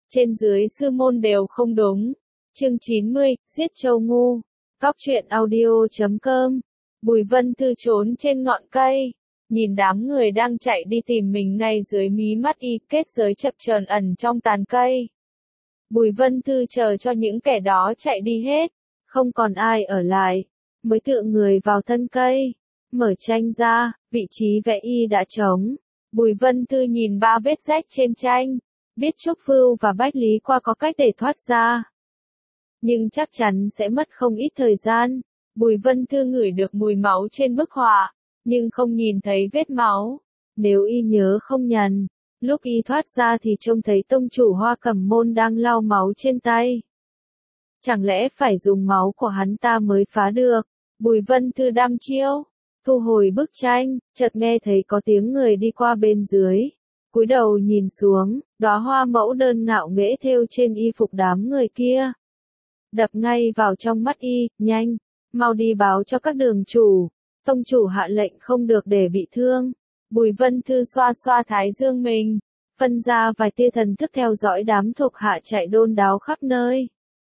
trên dưới sư môn đều không đúng. Chương 90, giết Châu Ngu. Góc truyện audio.com. Bùi Vân Thư trốn trên ngọn cây, nhìn đám người đang chạy đi tìm mình ngay dưới mí mắt y, kết giới chập chờn ẩn trong tàn cây. Bùi Vân Thư chờ cho những kẻ đó chạy đi hết, không còn ai ở lại, mới tựa người vào thân cây, mở tranh ra, vị trí vẽ y đã trống. Bùi Vân Thư nhìn 3 vết rách trên tranh, biết Trúc Vưu và Bách Lý Qua có cách để thoát ra, nhưng chắc chắn sẽ mất không ít thời gian. Bùi Vân Thư ngửi được mùi máu trên bức họa, nhưng không nhìn thấy vết máu. Nếu y nhớ không nhầm, lúc y thoát ra thì trông thấy tông chủ Hoa Cẩm Môn đang lau máu trên tay. Chẳng lẽ phải dùng máu của hắn ta mới phá được? Bùi Vân Thư đăm chiêu, thu hồi bức tranh, chợt nghe thấy có tiếng người đi qua bên dưới. Cúi đầu nhìn xuống, đóa hoa mẫu đơn ngạo nghễ thêu trên y phục đám người kia. Đập ngay vào trong mắt y, nhanh, mau đi báo cho các đường chủ. Tông chủ hạ lệnh không được để bị thương. Bùi Vân Thư xoa xoa thái dương mình, phân ra vài tia thần thức theo dõi đám thuộc hạ chạy đôn đáo khắp nơi.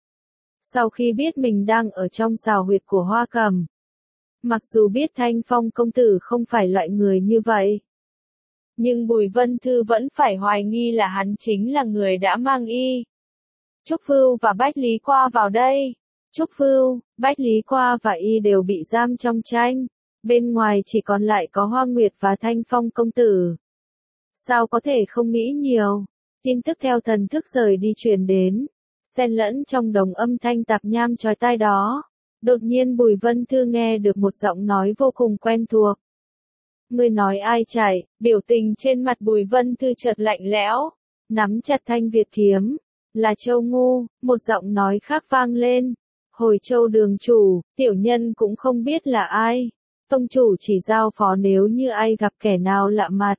Sau khi biết mình đang ở trong xào huyệt của Hoa Cẩm, mặc dù biết Thanh Phong công tử không phải loại người như vậy, nhưng Bùi Vân Thư vẫn phải hoài nghi là hắn chính là người đã mang y, Trúc Vưu và Bách Lý Qua vào đây. Trúc Vưu, Bách Lý Qua và y đều bị giam trong tranh, bên ngoài chỉ còn lại có Hoa Nguyệt và Thanh Phong công tử. Sao có thể không nghĩ nhiều? Tin tức theo thần thức rời đi truyền đến, xen lẫn trong đồng âm thanh tạp nham chói tai đó. Đột nhiên Bùi Vân Thư nghe được một giọng nói vô cùng quen thuộc. Ngươi nói ai chạy? Biểu tình trên mặt Bùi Vân Thư chợt lạnh lẽo, nắm chặt thanh Việt kiếm. Là Châu Ngu, một giọng nói khác vang lên. Hồi Châu đường chủ, tiểu nhân cũng không biết là ai. Tông chủ chỉ giao phó nếu như ai gặp kẻ nào lạ mặt,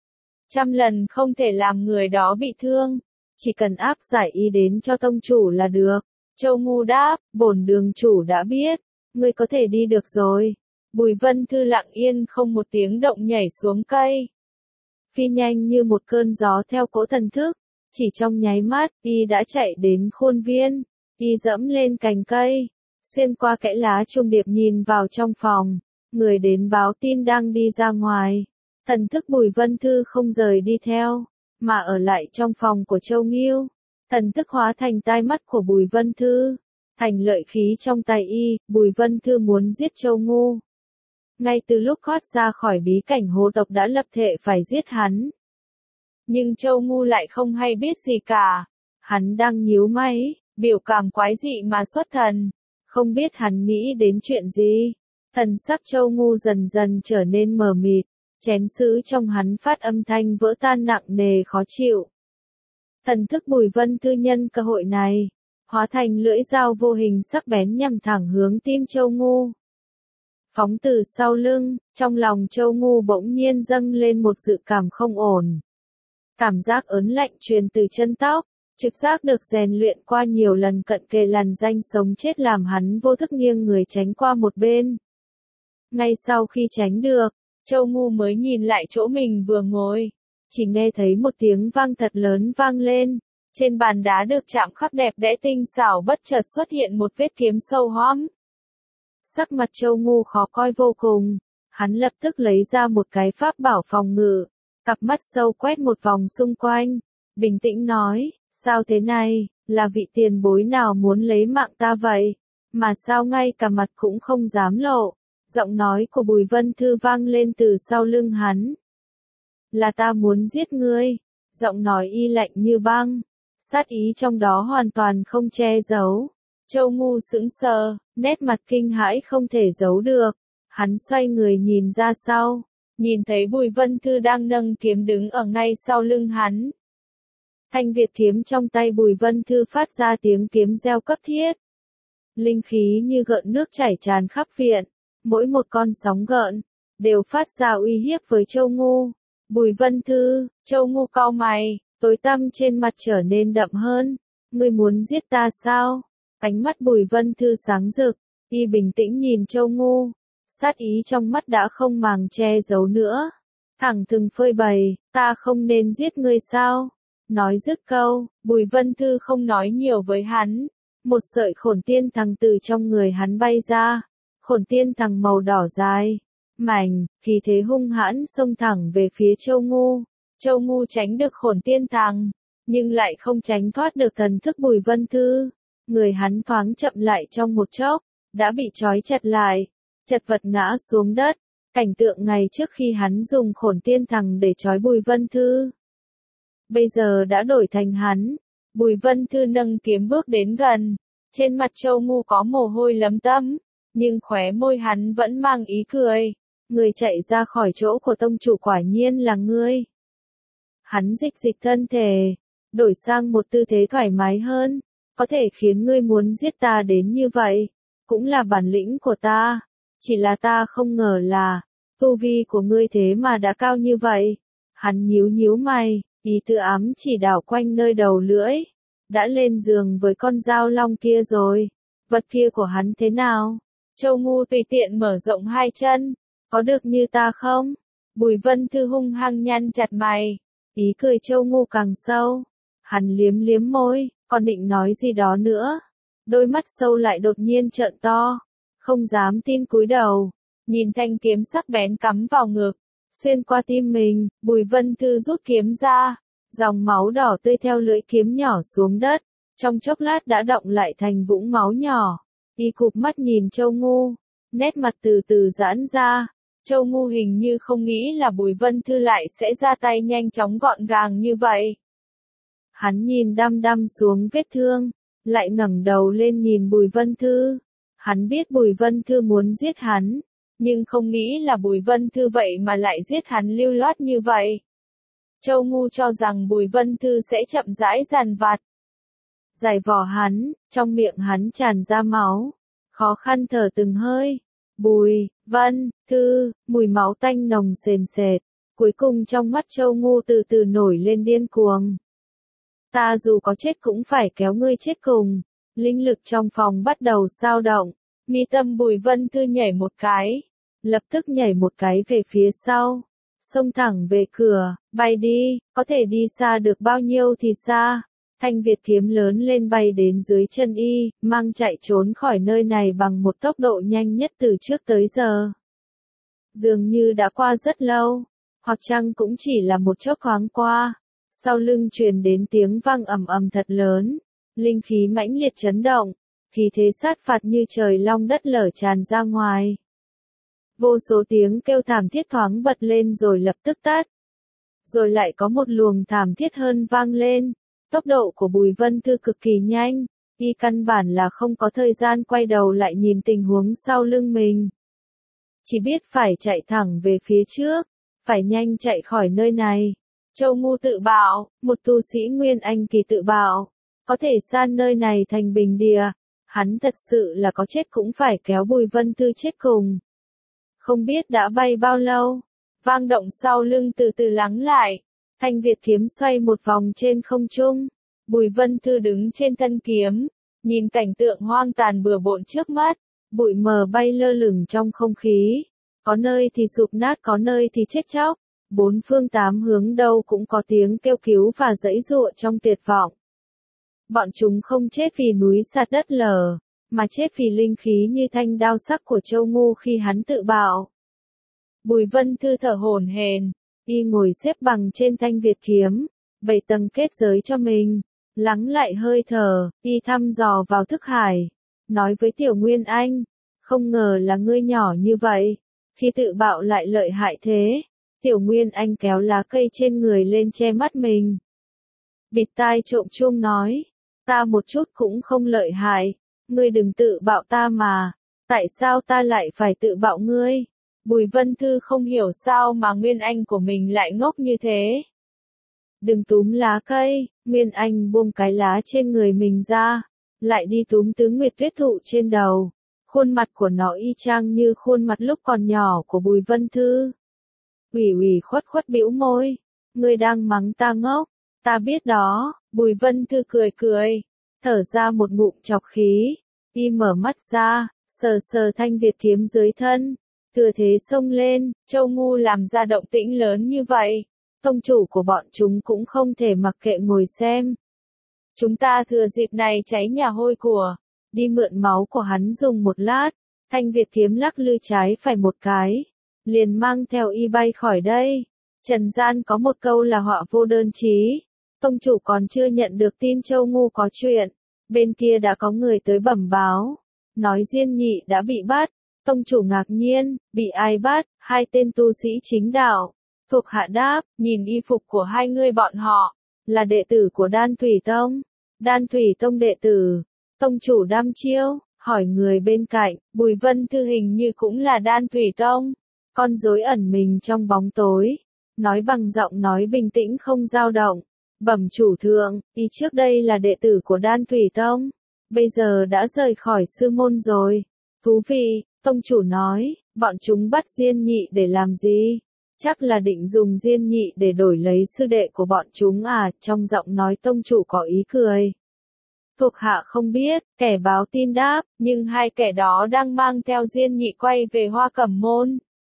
100 lần không thể làm người đó bị thương, chỉ cần áp giải y đến cho tông chủ là được. Châu Ngu đáp, bổn đường chủ đã biết, ngươi có thể đi được rồi. Bùi Vân Thư lặng yên không một tiếng động nhảy xuống cây, phi nhanh như một cơn gió theo cỗ thần thức. Chỉ trong nháy mắt, y đã chạy đến khuôn viên, y dẫm lên cành cây, xuyên qua kẽ lá trung điệp nhìn vào trong phòng. Người đến báo tin đang đi ra ngoài. Thần thức Bùi Vân Thư không rời đi theo, mà ở lại trong phòng của Châu Nghiêu. Thần thức hóa thành tai mắt của Bùi Vân Thư, thành lợi khí trong tay y. Bùi Vân Thư muốn giết Châu Ngu. Ngay từ lúc thoát ra khỏi bí cảnh hố độc đã lập thệ phải giết hắn. Nhưng Châu Ngu lại không hay biết gì cả. Hắn đang nhíu mày, biểu cảm quái dị mà xuất thần. Không biết hắn nghĩ đến chuyện gì. Thần sắc Châu Ngu dần dần trở nên mờ mịt. Chén sứ trong hắn phát âm thanh vỡ tan nặng nề khó chịu. Thần thức Bùi Vân Thư nhân cơ hội này, hóa thành lưỡi dao vô hình sắc bén nhằm thẳng hướng tim Châu Ngu. Phóng từ sau lưng, trong lòng Châu Ngu bỗng nhiên dâng lên một dự cảm không ổn. Cảm giác ớn lạnh truyền từ chân tóc, trực giác được rèn luyện qua nhiều lần cận kề lằn ranh sống chết làm hắn vô thức nghiêng người tránh qua một bên. Ngay sau khi tránh được, Châu Ngu mới nhìn lại chỗ mình vừa ngồi, chỉ nghe thấy một tiếng vang thật lớn vang lên. Trên bàn đá được chạm khắc đẹp đẽ tinh xảo bất chợt xuất hiện một vết kiếm sâu hoắm. Sắc mặt Châu Ngu khó coi vô cùng, hắn lập tức lấy ra một cái pháp bảo phòng ngự, cặp mắt sâu quét một vòng xung quanh, bình tĩnh nói, sao thế này, là vị tiền bối nào muốn lấy mạng ta vậy, mà sao ngay cả mặt cũng không dám lộ. Giọng nói của Bùi Vân Thư vang lên từ sau lưng hắn. Là ta muốn giết ngươi. Giọng nói y lạnh như băng, sát ý trong đó hoàn toàn không che giấu. Châu Ngu sững sờ, nét mặt kinh hãi không thể giấu được. Hắn xoay người nhìn ra sau, nhìn thấy Bùi Vân Thư đang nâng kiếm đứng ở ngay sau lưng hắn. Thanh Việt kiếm trong tay Bùi Vân Thư phát ra tiếng kiếm reo cấp thiết. Linh khí như gợn nước chảy tràn khắp viện. Mỗi một con sóng gợn, đều phát ra uy hiếp với Châu Ngu. Bùi Vân Thư, Châu Ngu cau mày, tối tăm trên mặt trở nên đậm hơn. Ngươi muốn giết ta sao? Ánh mắt Bùi Vân Thư sáng rực, y bình tĩnh nhìn Châu Ngu. Sát ý trong mắt đã không màng che giấu nữa. Thẳng thừng phơi bày, ta không nên giết ngươi sao? Nói dứt câu, Bùi Vân Thư không nói nhiều với hắn. Một sợi khổn tiên thằng từ trong người hắn bay ra. Khổn tiên thằng màu đỏ dài, mảnh, khí thế hung hãn xông thẳng về phía Châu Ngu. Châu Ngu tránh được khổn tiên thằng, nhưng lại không tránh thoát được thần thức Bùi Vân Thư. Người hắn thoáng chậm lại trong một chốc, đã bị trói chặt lại, chật vật ngã xuống đất. Cảnh tượng ngày trước khi hắn dùng khổn tiên thằng để trói Bùi Vân Thư, bây giờ đã đổi thành hắn. Bùi Vân Thư nâng kiếm bước đến gần, trên mặt Châu Ngu có mồ hôi lấm tấm, nhưng khóe môi hắn vẫn mang ý cười. Người chạy ra khỏi chỗ của tông chủ quả nhiên là ngươi. Hắn dịch dịch thân thể, đổi sang một tư thế thoải mái hơn, có thể khiến ngươi muốn giết ta đến như vậy, cũng là bản lĩnh của ta, chỉ là ta không ngờ là, tu vi của ngươi thế mà đã cao như vậy. Hắn nhíu nhíu mày, ý tư ám chỉ đảo quanh nơi đầu lưỡi, đã lên giường với con dao long kia rồi, vật kia của hắn thế nào? Châu Ngu tùy tiện mở rộng hai chân, có được như ta không? Bùi Vân Thư hung hăng nhăn chặt mày, ý cười Châu Ngu càng sâu, hắn liếm liếm môi, còn định nói gì đó nữa, đôi mắt sâu lại đột nhiên trợn to, không dám tin cúi đầu, nhìn thanh kiếm sắc bén cắm vào ngực, xuyên qua tim mình. Bùi Vân Thư rút kiếm ra, dòng máu đỏ tươi theo lưỡi kiếm nhỏ xuống đất, trong chốc lát đã đọng lại thành vũng máu nhỏ. Y cụp mắt nhìn Châu Ngu, nét mặt từ từ giãn ra. Châu Ngu hình như không nghĩ là Bùi Vân Thư lại sẽ ra tay nhanh chóng gọn gàng như vậy. Hắn nhìn đăm đăm xuống vết thương, lại ngẩng đầu lên nhìn Bùi Vân Thư. Hắn biết Bùi Vân Thư muốn giết hắn, nhưng không nghĩ là Bùi Vân Thư vậy mà lại giết hắn lưu loát như vậy. Châu Ngu cho rằng Bùi Vân Thư sẽ chậm rãi dằn vặt, giày vò hắn, trong miệng hắn tràn ra máu, khó khăn thở từng hơi. Bùi Vân Thư, mùi máu tanh nồng sền sệt, cuối cùng trong mắt Châu Ngu từ từ nổi lên điên cuồng. Ta dù có chết cũng phải kéo ngươi chết cùng. Linh lực trong phòng bắt đầu dao động, mi tâm Bùi Vân Thư nhảy một cái, lập tức nhảy một cái về phía sau, xông thẳng về cửa, bay đi, có thể đi xa được bao nhiêu thì xa. Thanh Việt kiếm lớn lên bay đến dưới chân y, mang chạy trốn khỏi nơi này bằng một tốc độ nhanh nhất từ trước tới giờ. Dường như đã qua rất lâu, hoặc chăng cũng chỉ là một chốc thoáng qua. Sau lưng truyền đến tiếng vang ầm ầm thật lớn, linh khí mãnh liệt chấn động, khí thế sát phạt như trời long đất lở tràn ra ngoài. Vô số tiếng kêu thảm thiết thoáng bật lên rồi lập tức tắt. Rồi lại có một luồng thảm thiết hơn vang lên. Tốc độ của Bùi Vân Thư cực kỳ nhanh, y căn bản là không có thời gian quay đầu lại nhìn tình huống sau lưng mình. Chỉ biết phải chạy thẳng về phía trước, phải nhanh chạy khỏi nơi này. Châu Ngu tự bảo, một tu sĩ Nguyên Anh kỳ tự bảo, có thể san nơi này thành bình địa, hắn thật sự là có chết cũng phải kéo Bùi Vân Thư chết cùng. Không biết đã bay bao lâu, vang động sau lưng từ từ lắng lại, Thanh Việt kiếm xoay một vòng trên không trung, Bùi Vân Thư đứng trên thân kiếm, nhìn cảnh tượng hoang tàn bừa bộn trước mắt, bụi mờ bay lơ lửng trong không khí, có nơi thì sụp nát có nơi thì chết chóc, bốn phương tám hướng đâu cũng có tiếng kêu cứu và giãy giụa trong tuyệt vọng. Bọn chúng không chết vì núi sạt đất lở, mà chết vì linh khí như thanh đao sắc của Châu Ngu khi hắn tự bạo. Bùi Vân Thư thở hổn hển, y ngồi xếp bằng trên Thanh Việt kiếm, 7 tầng kết giới cho mình, lắng lại hơi thở, y thăm dò vào thức hải, nói với Tiểu Nguyên Anh, không ngờ là ngươi nhỏ như vậy, khi tự bạo lại lợi hại thế. Tiểu Nguyên Anh kéo lá cây trên người lên che mắt mình. Bịt tai trộm chuông nói, ta một chút cũng không lợi hại, ngươi đừng tự bạo ta mà, tại sao ta lại phải tự bạo ngươi? Bùi Vân Thư không hiểu sao mà Nguyên Anh của mình lại ngốc như thế. Đừng túm lá cây, Nguyên Anh buông cái lá trên người mình ra, lại đi túm Tứ Nguyệt Tuyết Thụ trên đầu. Khuôn mặt của nó y chang như khuôn mặt lúc còn nhỏ của Bùi Vân Thư. Ủy khuất khuất bĩu môi, ngươi đang mắng ta ngốc, ta biết đó. Bùi Vân Thư cười cười, thở ra một ngụm trọc khí, y mở mắt ra, sờ sờ Thanh Việt kiếm dưới thân, thừa thế xông lên. Châu Ngu làm ra động tĩnh lớn như vậy, tông chủ của bọn chúng cũng không thể mặc kệ ngồi xem. Chúng ta thừa dịp này cháy nhà hôi của, đi mượn máu của hắn dùng một lát. Thanh Việt kiếm lắc lư trái phải một cái, liền mang theo y bay khỏi đây. Trần gian có một câu là họa vô đơn chí. Tông chủ còn chưa nhận được tin Châu Ngu có chuyện, bên kia đã có người tới bẩm báo, nói Diên Nhị đã bị bắt. Tông chủ ngạc nhiên, bị ai bắt? Hai tên tu sĩ chính đạo. Thuộc hạ đáp, nhìn y phục của hai người bọn họ, là đệ tử của Đan Thủy Tông. Đan Thủy Tông đệ tử. Tông chủ đăm chiêu, hỏi người bên cạnh, Bùi Vân Thư hình như cũng là Đan Thủy Tông. Con rối ẩn mình trong bóng tối, nói bằng giọng nói bình tĩnh không dao động. Bẩm chủ thượng, y trước đây là đệ tử của Đan Thủy Tông, bây giờ đã rời khỏi sư môn rồi. Thú vị, tông chủ nói, bọn chúng bắt Diên Nhị để làm gì? Chắc là định dùng Diên Nhị để đổi lấy sư đệ của bọn chúng à, trong giọng nói tông chủ có ý cười. Thuộc hạ không biết, kẻ báo tin đáp, nhưng hai kẻ đó đang mang theo Diên Nhị quay về Hoa Cẩm Môn.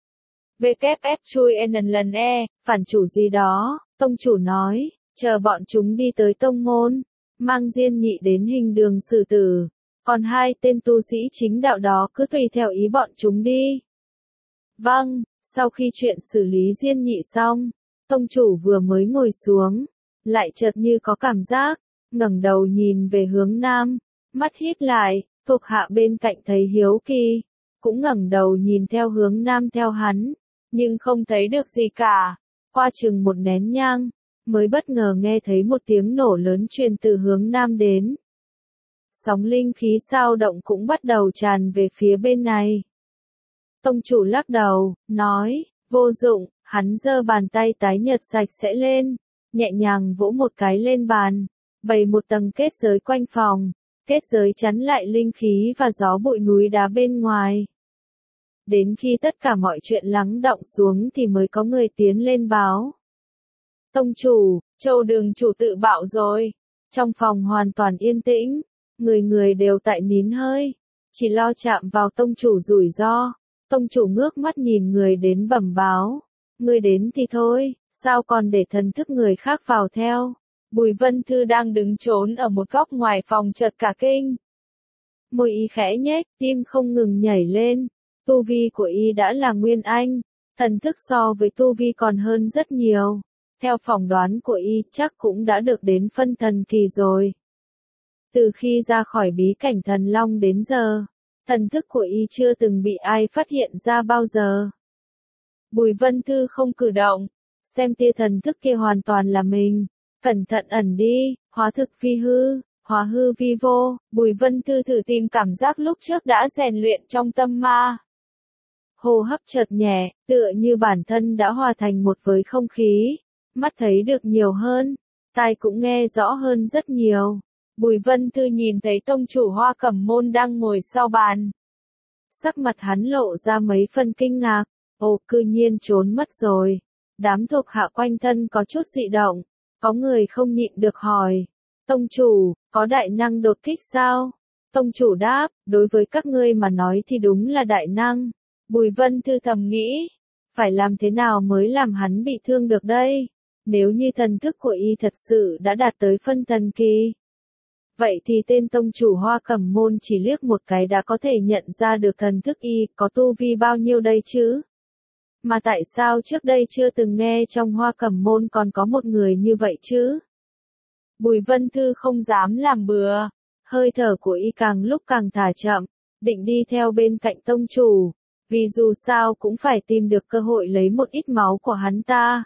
WF chui lần phản chủ gì đó, tông chủ nói, chờ bọn chúng đi tới tông môn, mang Diên Nhị đến hình đường xử tử, còn hai tên tu sĩ chính đạo đó cứ tùy theo ý bọn chúng đi. Vâng, sau khi chuyện xử lý Diên Nhị xong, tông chủ vừa mới ngồi xuống, lại chợt như có cảm giác, ngẩng đầu nhìn về hướng nam, mắt híp lại, thuộc hạ bên cạnh thấy hiếu kỳ, cũng ngẩng đầu nhìn theo hướng nam theo hắn, nhưng không thấy được gì cả. Qua chừng một nén nhang, mới bất ngờ nghe thấy một tiếng nổ lớn truyền từ hướng nam đến. Sóng linh khí dao động cũng bắt đầu tràn về phía bên này. Tông chủ lắc đầu, nói, vô dụng, hắn giơ bàn tay tái nhợt sạch sẽ lên, nhẹ nhàng vỗ một cái lên bàn, bày một tầng kết giới quanh phòng, kết giới chắn lại linh khí và gió bụi núi đá bên ngoài. Đến khi tất cả mọi chuyện lắng đọng xuống thì mới có người tiến lên báo. Tông chủ, Châu Đường chủ tự bạo rồi. Trong phòng hoàn toàn yên tĩnh, người người đều tại nín hơi, chỉ lo chạm vào tông chủ rủi ro. Tông chủ ngước mắt nhìn người đến bẩm báo. Người đến thì thôi, sao còn để thần thức người khác vào theo. Bùi Vân Thư đang đứng trốn ở một góc ngoài phòng chợt cả kinh. Môi y khẽ nhếch, tim không ngừng nhảy lên. Tu vi của y đã là Nguyên Anh, thần thức so với tu vi còn hơn rất nhiều. Theo phỏng đoán của y chắc cũng đã được đến phân thần kỳ rồi. Từ khi ra khỏi bí cảnh thần long đến giờ, thần thức của y chưa từng bị ai phát hiện ra bao giờ. Bùi Vân Thư không cử động, xem tia thần thức kia hoàn toàn là mình. Cẩn thận ẩn đi, hóa thực phi hư, hóa hư vi vô. Bùi Vân Thư thử tìm cảm giác lúc trước đã rèn luyện trong tâm ma. Hô hấp chợt nhẹ, tựa như bản thân đã hòa thành một với không khí. Mắt thấy được nhiều hơn, tai cũng nghe rõ hơn rất nhiều. Bùi Vân Thư nhìn thấy tông chủ Hoa Cẩm Môn đang ngồi sau bàn. Sắc mặt hắn lộ ra mấy phần kinh ngạc, ồ cư nhiên trốn mất rồi. Đám thuộc hạ quanh thân có chút dị động, có người không nhịn được hỏi. Tông chủ, có đại năng đột kích sao? Tông chủ đáp, đối với các ngươi mà nói thì đúng là đại năng. Bùi Vân Thư thầm nghĩ, phải làm thế nào mới làm hắn bị thương được đây? Nếu như thần thức của y thật sự đã đạt tới phân thần kỳ, vậy thì tên tông chủ Hoa Cẩm Môn chỉ liếc một cái đã có thể nhận ra được thần thức y có tu vi bao nhiêu đây chứ? Mà tại sao trước đây chưa từng nghe trong Hoa Cẩm Môn còn có một người như vậy chứ? Bùi Vân Thư không dám làm bừa, hơi thở của y càng lúc càng thả chậm, định đi theo bên cạnh tông chủ, vì dù sao cũng phải tìm được cơ hội lấy một ít máu của hắn ta.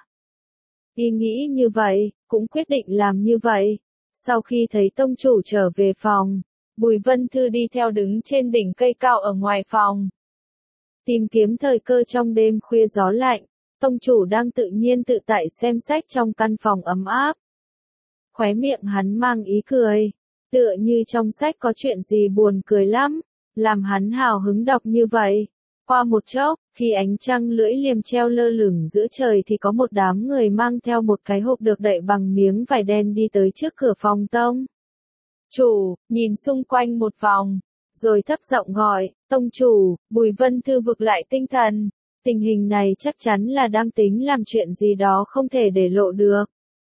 Y nghĩ như vậy, cũng quyết định làm như vậy. Sau khi thấy tông chủ trở về phòng, Bùi Vân Thư đi theo đứng trên đỉnh cây cao ở ngoài phòng. Tìm kiếm thời cơ trong đêm khuya gió lạnh, tông chủ đang tự nhiên tự tại xem sách trong căn phòng ấm áp. Khóe miệng hắn mang ý cười, tựa như trong sách có chuyện gì buồn cười lắm, làm hắn hào hứng đọc như vậy. Qua một chốc, khi ánh trăng lưỡi liềm treo lơ lửng giữa trời thì có một đám người mang theo một cái hộp được đậy bằng miếng vải đen đi tới trước cửa phòng tông. Chủ, nhìn xung quanh một vòng, rồi thấp giọng gọi, tông chủ. Bùi Vân Thư vực lại tinh thần, Tình hình này chắc chắn là đang tính làm chuyện gì đó không thể để lộ được.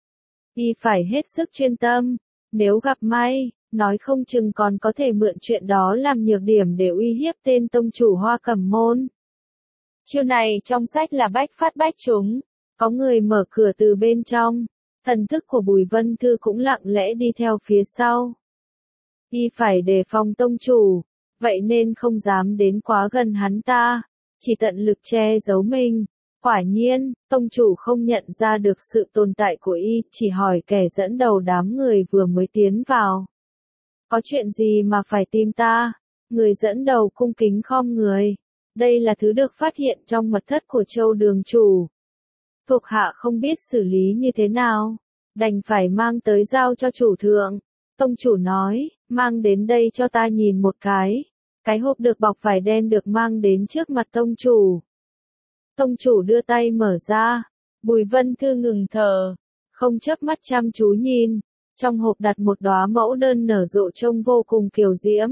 Y phải hết sức chuyên tâm, nếu gặp may, nói không chừng còn có thể mượn chuyện đó làm nhược điểm để uy hiếp tên tông chủ Hoa Cẩm Môn. Chiêu này trong sách là bách phát bách trúng, có người mở cửa từ bên trong, thần thức của Bùi Vân Thư cũng lặng lẽ đi theo phía sau. Y phải đề phòng tông chủ, vậy nên không dám đến quá gần hắn ta, chỉ tận lực che giấu mình. Quả nhiên, tông chủ không nhận ra được sự tồn tại của Y, chỉ hỏi kẻ dẫn đầu đám người vừa mới tiến vào. Có chuyện gì mà phải tìm ta? Người dẫn đầu cung kính khom người. Đây là thứ được phát hiện trong mật thất của Châu đường chủ. Thuộc hạ không biết xử lý như thế nào, đành phải mang tới giao cho chủ thượng. Tông chủ nói, mang đến đây cho ta nhìn một cái. Cái hộp được bọc vải đen được mang đến trước mặt tông chủ. Tông chủ đưa tay mở ra, Bùi Vân Thư ngừng thở, không chớp mắt chăm chú nhìn. Trong hộp đặt một đóa mẫu đơn nở rộ trông vô cùng kiều diễm.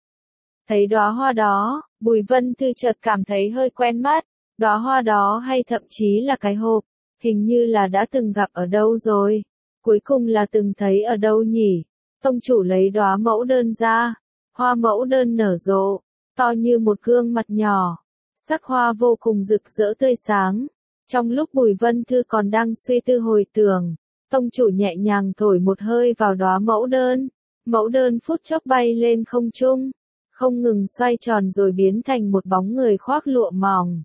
Thấy đóa hoa đó, Bùi Vân Thư chợt cảm thấy hơi quen mắt. Đóa hoa đó hay thậm chí là cái hộp, hình như là đã từng gặp ở đâu rồi. Cuối cùng là từng thấy ở đâu nhỉ? Tông chủ lấy đóa mẫu đơn ra. Hoa mẫu đơn nở rộ, to như một gương mặt nhỏ. Sắc hoa vô cùng rực rỡ tươi sáng. Trong lúc Bùi Vân Thư còn đang suy tư hồi tưởng, tông chủ nhẹ nhàng thổi một hơi vào đóa mẫu đơn. Mẫu đơn phút chốc bay lên không trung, không ngừng xoay tròn rồi biến thành một bóng người khoác lụa mỏng.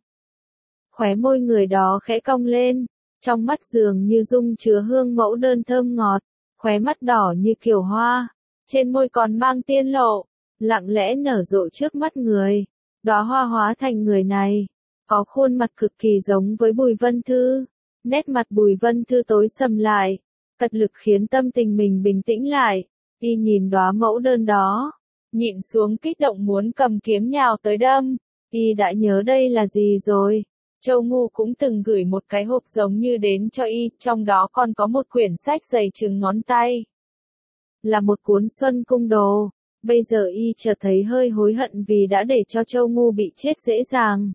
Khóe môi người đó khẽ cong lên, trong mắt dường như dung chứa hương mẫu đơn thơm ngọt, khóe mắt đỏ như kiều hoa, trên môi còn mang tiên lộ, lặng lẽ nở rộ trước mắt người. Đóa hoa hóa thành người này, có khuôn mặt cực kỳ giống với Bùi Vân Thư. Nét mặt Bùi Vân Thư tối sầm lại, cật lực khiến tâm tình mình bình tĩnh lại. Y nhìn đóa mẫu đơn đó, nhịn xuống kích động muốn cầm kiếm nhào tới đâm. Y đã nhớ đây là gì rồi. Châu Ngu cũng từng gửi một cái hộp giống như đến cho Y, trong đó còn có một quyển sách dày chừng ngón tay. Là một cuốn Xuân Cung Đồ. Bây giờ Y chợt thấy hơi hối hận vì đã để cho Châu Ngu bị chết dễ dàng.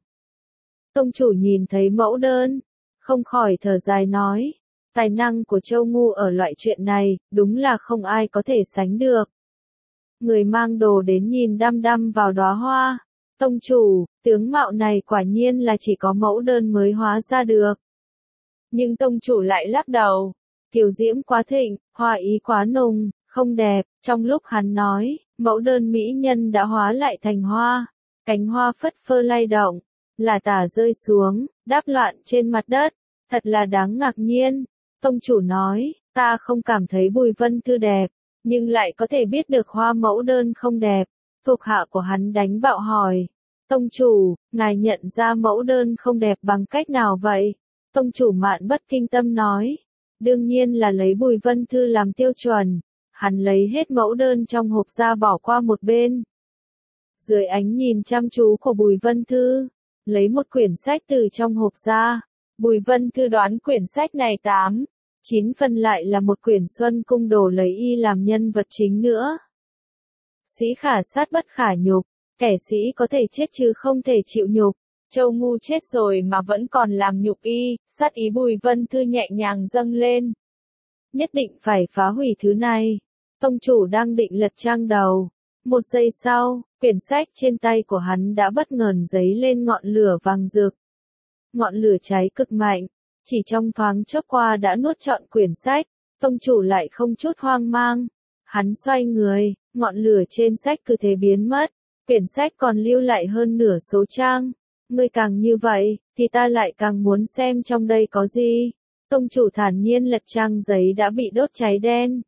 Tông chủ nhìn thấy mẫu đơn, không khỏi thở dài nói, tài năng của Châu Ngu ở loại chuyện này, đúng là không ai có thể sánh được. Người mang đồ đến nhìn đăm đăm vào đóa hoa. Tông chủ, tướng mạo này quả nhiên là chỉ có mẫu đơn mới hóa ra được. Nhưng tông chủ lại lắc đầu, kiều diễm quá thịnh, hoa ý quá nùng, không đẹp. Trong lúc hắn nói, mẫu đơn mỹ nhân đã hóa lại thành hoa. Cánh hoa phất phơ lay động, là tả rơi xuống, đáp loạn trên mặt đất. Thật là đáng ngạc nhiên. Tông chủ nói, ta không cảm thấy Bùi Vân Thư đẹp, nhưng lại có thể biết được hoa mẫu đơn không đẹp. Thuộc hạ của hắn đánh bạo hỏi, tông chủ, ngài nhận ra mẫu đơn không đẹp bằng cách nào vậy? Tông chủ Mạn Bất Kinh Tâm nói, đương nhiên là lấy Bùi Vân Thư làm tiêu chuẩn. Hắn lấy hết mẫu đơn trong hộp ra bỏ qua một bên. Dưới ánh nhìn chăm chú của Bùi Vân Thư, lấy một quyển sách từ trong hộp ra. Bùi Vân Thư đoán quyển sách này 8-9 phần lại là một quyển Xuân Cung Đồ lấy Y làm nhân vật chính nữa. Sĩ khả sát bất khả nhục, kẻ sĩ có thể chết chứ không thể chịu nhục. Châu Ngu chết rồi mà vẫn còn làm nhục Y, sát ý Bùi Vân Thư nhẹ nhàng dâng lên. Nhất định phải phá hủy thứ này. Tông chủ đang định lật trang đầu. Một giây sau, quyển sách trên tay của hắn đã bất ngờ giấy lên ngọn lửa vàng rực. Ngọn lửa cháy cực mạnh, chỉ trong thoáng chốc qua đã nuốt trọn quyển sách. Tông chủ lại không chút hoang mang. Hắn xoay người, ngọn lửa trên sách cứ thế biến mất. Quyển sách còn lưu lại hơn nửa số trang. Ngươi càng như vậy, thì ta lại càng muốn xem trong đây có gì. Tông chủ thản nhiên lật trang giấy đã bị đốt cháy đen.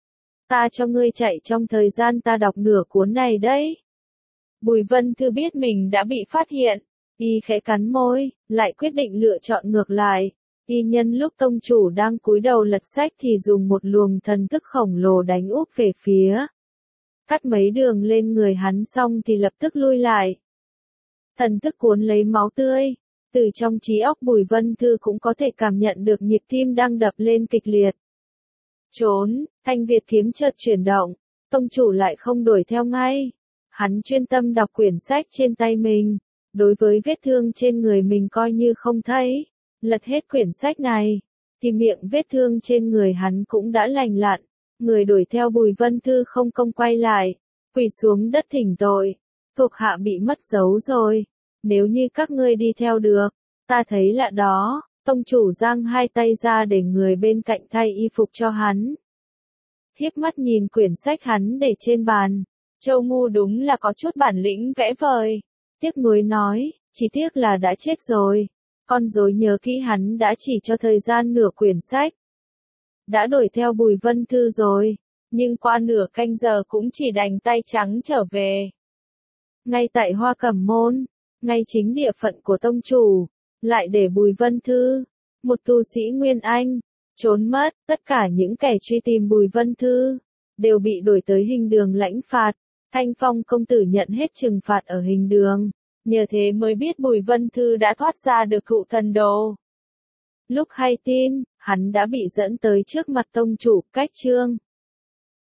Ta cho ngươi chạy trong thời gian ta đọc nửa cuốn này đấy. Bùi Vân Thư biết mình đã bị phát hiện. Y khẽ cắn môi, lại quyết định lựa chọn ngược lại. Y nhân lúc tông chủ đang cúi đầu lật sách thì dùng một luồng thần thức khổng lồ đánh úp về phía. Cắt mấy đường lên người hắn xong thì lập tức lui lại. Thần thức cuốn lấy máu tươi. Từ trong trí óc Bùi Vân Thư cũng có thể cảm nhận được nhịp tim đang đập lên kịch liệt. Trốn, thanh Việt kiếm chợt chuyển động. Tông chủ lại không đuổi theo ngay. Hắn chuyên tâm đọc quyển sách trên tay mình. đối với vết thương trên người mình coi như không thấy. Lật hết quyển sách này, thì miệng vết thương trên người hắn cũng đã lành lặn. Người đuổi theo Bùi Vân Thư không công quay lại, quỳ xuống đất thỉnh tội. Thuộc hạ bị mất dấu rồi, nếu như các ngươi đi theo được, ta thấy lạ đó. Tông chủ giang hai tay ra để người bên cạnh thay y phục cho hắn. Hiếp mắt nhìn quyển sách hắn để trên bàn. Châu Ngu đúng là có chút bản lĩnh vẽ vời. Tiếc nuối nói, chỉ tiếc là đã chết rồi. Con rối nhớ kỹ hắn đã chỉ cho thời gian nửa quyển sách. Đã đuổi theo Bùi Vân Thư rồi, nhưng qua nửa canh giờ cũng chỉ đành tay trắng trở về. Ngay tại Hoa Cẩm Môn, ngay chính địa phận của tông chủ, lại để Bùi Vân Thư, một tu sĩ Nguyên Anh, trốn mất. Tất cả những kẻ truy tìm Bùi Vân Thư, đều bị đuổi tới hình đường lãnh phạt. Thanh Phong công tử nhận hết trừng phạt ở hình đường, nhờ thế mới biết Bùi Vân Thư đã thoát ra được Cựu Thần Đồ. Lúc hay tin, hắn đã bị dẫn tới trước mặt tông chủ, cách trương.